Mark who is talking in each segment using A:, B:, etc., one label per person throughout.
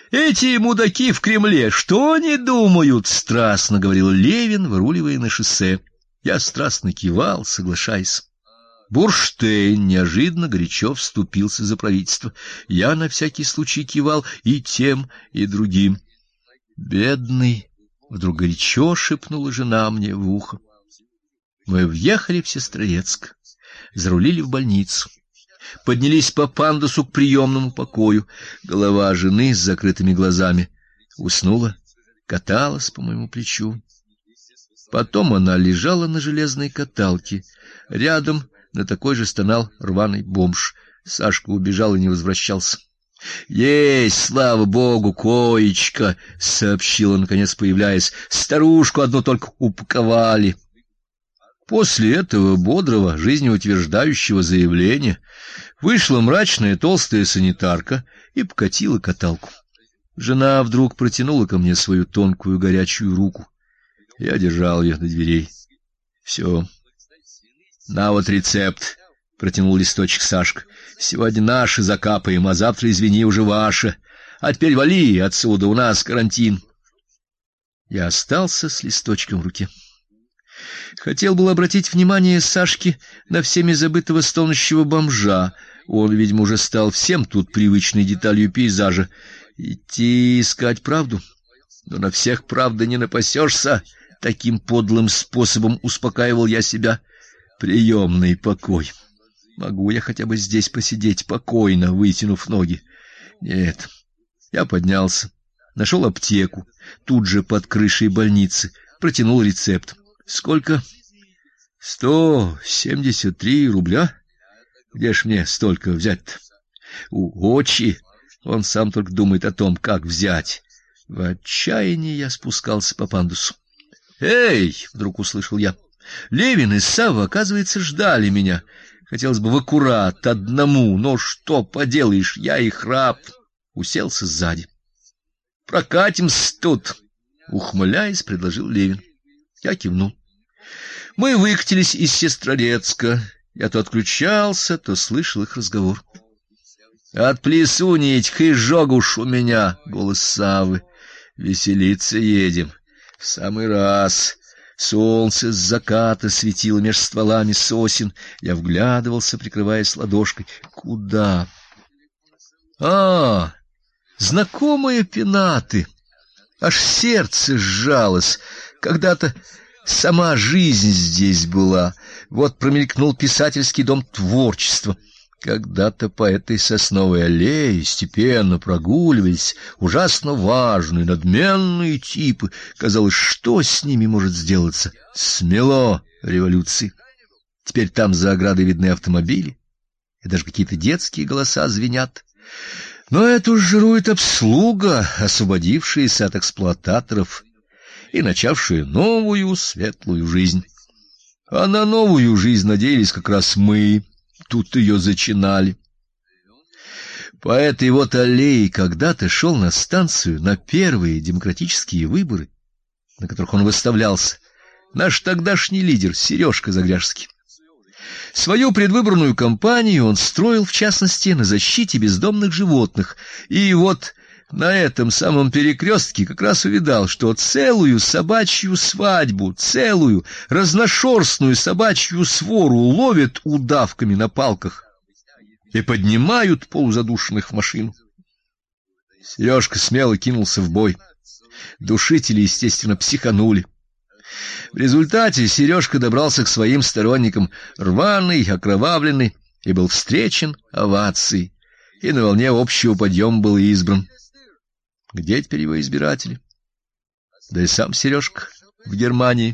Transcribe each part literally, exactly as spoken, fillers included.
A: Эти мудаки в Кремле, что они думают? — страстно говорил Левин, выруливая на шоссе. Я страстно кивал, соглашаясь. Бурштейн неожиданно горячо вступился за правительство. Я на всякий случай кивал и тем, и другим. «Бедный!» — вдруг горячо шепнула жена мне в ухо. Мы въехали в Сестрорецк, зарулили в больницу. Поднялись по пандусу к приемному покою. Голова жены с закрытыми глазами уснула, каталась по моему плечу. Потом она лежала на железной каталке. Рядом на такой же стонал рваный бомж. Сашка убежал и не возвращался. — Есть, слава богу, коечка, — сообщила, наконец появляясь. — Старушку одну только упаковали. После этого бодрого, жизнеутверждающего заявления вышла мрачная толстая санитарка и покатила каталку. Жена вдруг протянула ко мне свою тонкую горячую руку. Я держал ее до дверей. — Все. — На вот рецепт, — протянул листочек Сашка. — Сегодня наши закапаем, а завтра, извини, уже ваши. А теперь вали отсюда, у нас карантин. Я остался с листочком в руке. Хотел был обратить внимание Сашки на всеми забытого стонущего бомжа. Он, видимо, уже стал всем тут привычной деталью пейзажа. Идти искать правду? Но на всех правды не напасешься. Таким подлым способом успокаивал я себя. Приемный покой. Могу я хотя бы здесь посидеть покойно, вытянув ноги? Нет. Я поднялся, нашел аптеку, тут же под крышей больницы, протянул рецепт. Сколько? Сто семьдесят три рубля? Где ж мне столько взять-то? У Очи. Он сам только думает о том, как взять. В отчаянии я спускался по пандусу. «Эй!» — вдруг услышал я. Левин и Савва, оказывается, ждали меня. Хотелось бы в аккурат одному, но что поделаешь, я их раб. Уселся сзади. «Прокатимся тут!» — ухмыляясь, предложил Левин. Я кивнул. Мы выкатились из Сестрорецка. Я то отключался, то слышал их разговор. «От плесуни этих изжог уж у меня!» — голос Саввы. «Веселиться едем. В самый раз». Солнце с заката светило меж стволами сосен. Я вглядывался, прикрываясь ладошкой. Куда? А, знакомые пенаты. Аж сердце сжалось. Когда-то сама жизнь здесь была. Вот промелькнул писательский дом творчества. Когда-то по этой сосновой аллее степенно прогуливались ужасно важные, надменные типы. Казалось, что с ними может сделаться? Смело революции. Теперь там за оградой видны автомобили, и даже какие-то детские голоса звенят. Но это уж жирует обслуга, освободившаяся от эксплуататоров и начавшая новую светлую жизнь. А на новую жизнь надеялись как раз мы. Тут ее зачинали. По этой вот аллее когда-то шел на станцию на первые демократические выборы, на которых он выставлялся, наш тогдашний лидер Сережка Загряжский. Свою предвыборную кампанию он строил, в частности, на защите бездомных животных. И вот на этом самом перекрестке как раз увидал, что целую собачью свадьбу, целую разношерстную собачью свору ловят удавками на палках и поднимают полузадушенных в машину. Сережка смело кинулся в бой. Душители, естественно, психанули. В результате Сережка добрался к своим сторонникам, рваный, окровавленный, и был встречен овацией, и на волне общего подъема был избран. Где теперь его избиратели? Да и сам Сережка в Германии.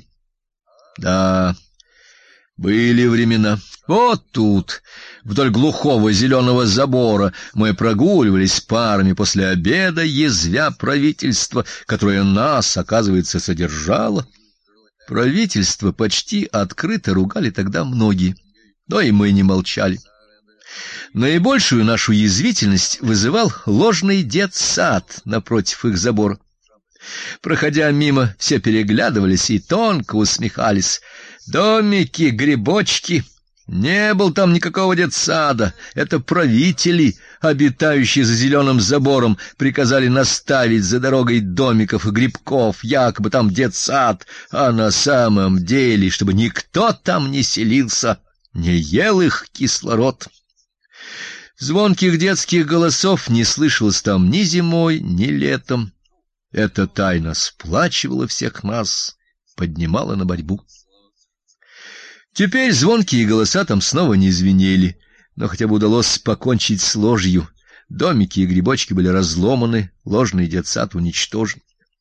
A: Да, были времена. Вот тут, вдоль глухого зеленого забора, мы прогуливались парами после обеда, язвя правительство, которое нас, оказывается, содержало. Правительство почти открыто ругали тогда многие, но и мы не молчали. Наибольшую нашу язвительность вызывал ложный детсад напротив их забора. Проходя мимо, все переглядывались и тонко усмехались. Домики, грибочки, Не был там никакого детсада. Это правители, обитающие за зеленым забором, приказали наставить за дорогой домиков и грибков, якобы там детсад, а на самом деле, чтобы никто там не селился, не ел их кислород. Звонких детских голосов не слышалось там ни зимой, ни летом. Эта тайна сплачивала всех нас, поднимала на борьбу. Теперь звонкие голоса там снова не звенели, но хотя бы удалось покончить с ложью. Домики и грибочки были разломаны, ложный детсад уничтожен.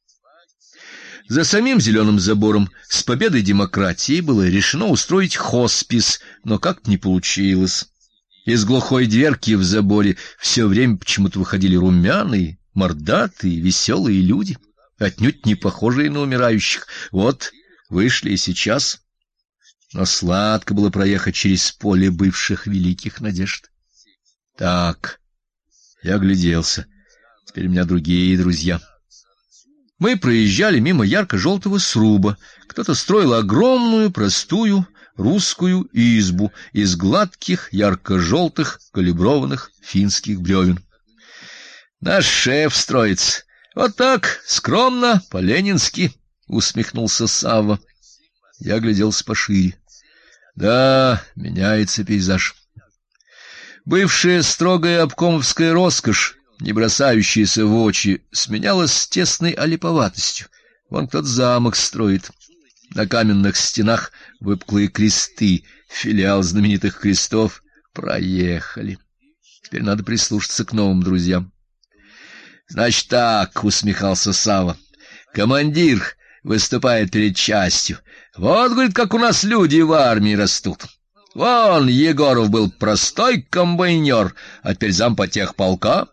A: За самим зеленым забором с победой демократии было решено устроить хоспис, но как-то не получилось. Из глухой дверки в заборе все время почему-то выходили румяные, мордатые, веселые люди, отнюдь не похожие на умирающих. Вот вышли и сейчас. Но сладко было проехать через поле бывших великих надежд. Так, я огляделся. Теперь у меня другие друзья. Мы проезжали мимо ярко-желтого сруба. Кто-то строил огромную, простую русскую избу из гладких, ярко-желтых, калиброванных финских бревен. Наш шеф строится. Вот так, скромно, по-ленински, усмехнулся Савва. Я огляделся пошире. Да, меняется пейзаж. Бывшая строгая обкомовская роскошь, не бросающаяся в очи, сменялась тесной олиповатостью. Вон кто-то замок строит. На каменных стенах выпуклые кресты, филиал знаменитых крестов. Проехали. Теперь надо прислушаться к новым друзьям. Значит так, усмехался Савва. Командир выступает перед частью. Вот, говорит, как у нас люди в армии растут. Вон Егоров был простой комбайнер, а теперь зампотехполка.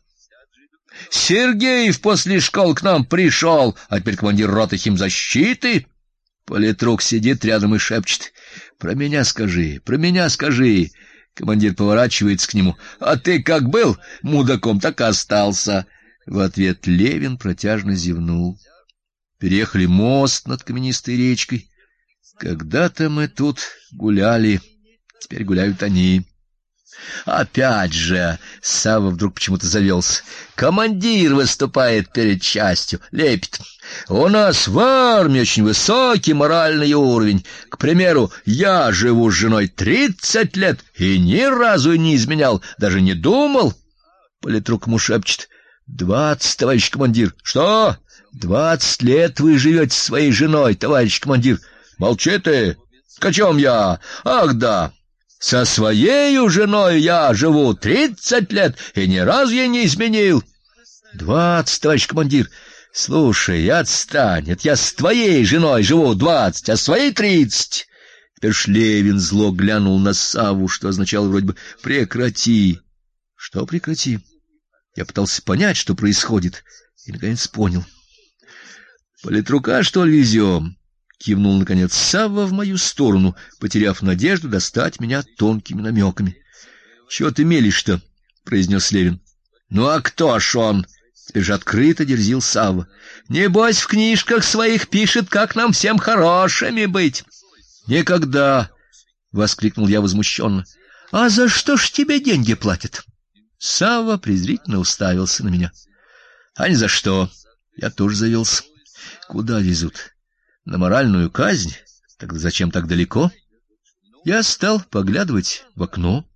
A: Сергеев после школы к нам пришел, а теперь командир роты химзащиты. Политрук сидит рядом и шепчет: "Про меня скажи, про меня скажи". Командир поворачивается к нему: "А ты как был мудаком, так и остался". В ответ Левин протяжно зевнул. Переехали мост над каменистой речкой. Когда-то мы тут гуляли, теперь гуляют они. Опять же, Савва вдруг почему-то завелся. Командир выступает перед частью, лепит: "У нас в армии очень высокий моральный уровень. К примеру, я живу с женой тридцать лет и ни разу не изменял, даже не думал". Политрук ему шепчет: "Двадцать, товарищ командир". "Что? Двадцать лет вы живете со своей женой, товарищ командир". "Молчи ты. О чем я? Ах, да. Со своей женой я живу тридцать лет и ни разу я не изменил". "Двадцать, товарищ командир". "Слушай, отстань, это я с твоей женой живу двадцать, а с своей тридцать". Теперь Левин зло глянул на Савву, что означало вроде бы: "Прекрати". Что прекрати? Я пытался понять, что происходит, и наконец понял. "Политрука, что ли, везем?" Кивнул наконец Савва в мою сторону, потеряв надежду достать меня тонкими намеками. "Чего ты мелешь-то?" произнес Левин. "Ну а кто ж он?" Теперь же открыто дерзил Савва. "Небось, в книжках своих пишет, как нам всем хорошими быть". "Никогда!" воскликнул я возмущенно. "А за что ж тебе деньги платят?" Савва презрительно уставился на меня. "А ни за что". Я тоже завелся. "Куда везут? На моральную казнь? Тогда зачем так далеко?" Я стал поглядывать в окно.